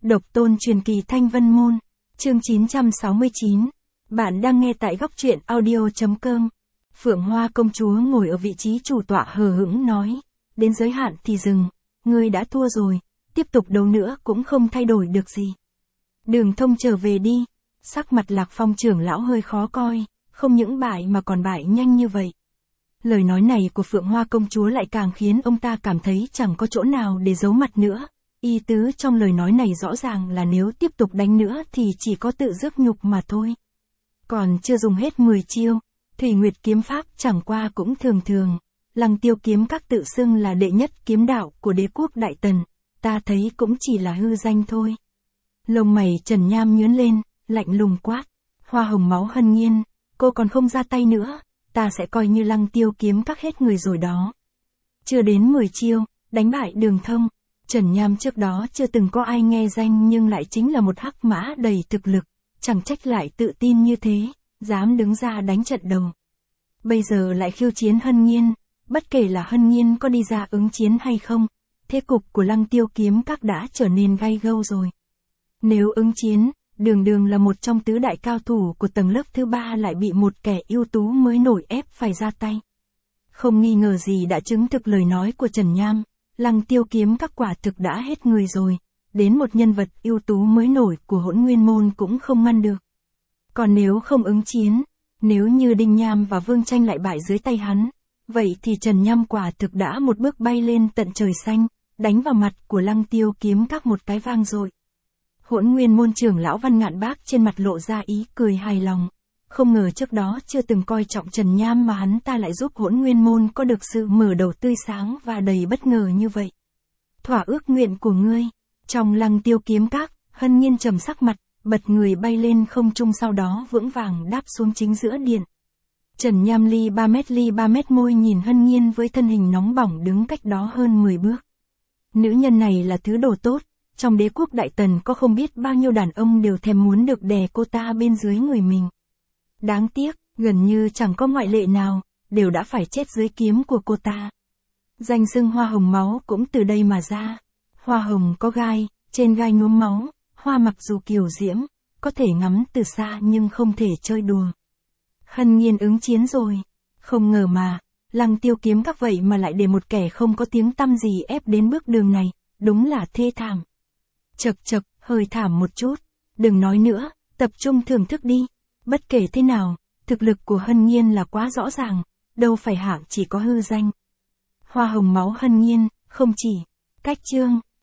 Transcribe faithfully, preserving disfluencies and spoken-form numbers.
Độc tôn truyền kỳ Thanh Vân Môn, chương chín trăm sáu mươi chín. Bạn đang nghe tại góc truyện audio.com. Phượng Hoa công chúa ngồi ở vị trí chủ tọa hờ hững nói, đến giới hạn thì dừng, ngươi đã thua rồi, tiếp tục đấu nữa cũng không thay đổi được gì. Đường Thông trở về đi. Sắc mặt Lạc Phong trưởng lão hơi khó coi, không những bại mà còn bại nhanh như vậy. Lời nói này của Phượng Hoa công chúa lại càng khiến ông ta cảm thấy chẳng có chỗ nào để giấu mặt nữa. Ý tứ trong lời nói này rõ ràng là nếu tiếp tục đánh nữa thì chỉ có tự rước nhục mà thôi. Còn chưa dùng hết mười chiêu, Thủy Nguyệt kiếm pháp chẳng qua cũng thường thường. Lăng Tiêu kiếm các tự xưng là đệ nhất kiếm đạo của đế quốc Đại Tần, ta thấy cũng chỉ là hư danh thôi. Lông mày Trần Nham nhướng lên, lạnh lùng quát, Hoa Hồng Máu Hân Nhiên, cô còn không ra tay nữa, ta sẽ coi như Lăng Tiêu kiếm các hết người rồi đó. Chưa đến mười chiêu, đánh bại Đường Thông. Trần Nham trước đó chưa từng có ai nghe danh nhưng lại chính là một hắc mã đầy thực lực, chẳng trách lại tự tin như thế, dám đứng ra đánh trận đầu. Bây giờ lại khiêu chiến Hân Nhiên, bất kể là Hân Nhiên có đi ra ứng chiến hay không, thế cục của Lăng Tiêu kiếm các đã trở nên gay gâu rồi. Nếu ứng chiến, Đường Đường là một trong tứ đại cao thủ của tầng lớp thứ ba lại bị một kẻ ưu tú mới nổi ép phải ra tay. Không nghi ngờ gì đã chứng thực lời nói của Trần Nham. Lăng Tiêu kiếm các quả thực đã hết người rồi, đến một nhân vật ưu tú mới nổi của Hỗn Nguyên môn cũng không ngăn được. Còn nếu không ứng chiến, nếu như Đinh Nham và Vương Tranh lại bại dưới tay hắn, vậy thì Trần Nham quả thực đã một bước bay lên tận trời xanh, đánh vào mặt của Lăng Tiêu kiếm các một cái vang dội. Hỗn Nguyên môn trưởng lão Văn Ngạn Bác trên mặt lộ ra ý cười hài lòng. Không ngờ trước đó chưa từng coi trọng Trần Nham mà hắn ta lại giúp Hỗn Nguyên môn có được sự mở đầu tươi sáng và đầy bất ngờ như vậy. Thỏa ước nguyện của ngươi. Trong Lăng Tiêu kiếm các, Hân Nhiên trầm sắc mặt, bật người bay lên không trung sau đó vững vàng đáp xuống chính giữa điện. Trần Nham ly ba mét ly ba mét môi nhìn Hân Nhiên với thân hình nóng bỏng đứng cách đó hơn mười bước. Nữ nhân này là thứ đồ tốt, trong đế quốc Đại Tần có không biết bao nhiêu đàn ông đều thèm muốn được đè cô ta bên dưới người mình. Đáng tiếc, gần như chẳng có ngoại lệ nào, đều đã phải chết dưới kiếm của cô ta. Danh xưng Hoa Hồng Máu cũng từ đây mà ra. Hoa hồng có gai, trên gai nhuốm máu, hoa mặc dù kiều diễm, có thể ngắm từ xa nhưng không thể chơi đùa. Hân Nhiên ứng chiến rồi. Không ngờ mà, Lăng Tiêu kiếm các vậy mà lại để một kẻ không có tiếng tăm gì ép đến bước đường này, đúng là thê thảm. Chật chật, hơi thảm một chút. Đừng nói nữa, tập trung thưởng thức đi. Bất kể thế nào, thực lực của Hân Nhiên là quá rõ ràng, đâu phải hạng chỉ có hư danh. Hoa Hồng Máu Hân Nhiên, không chỉ. Cách chương,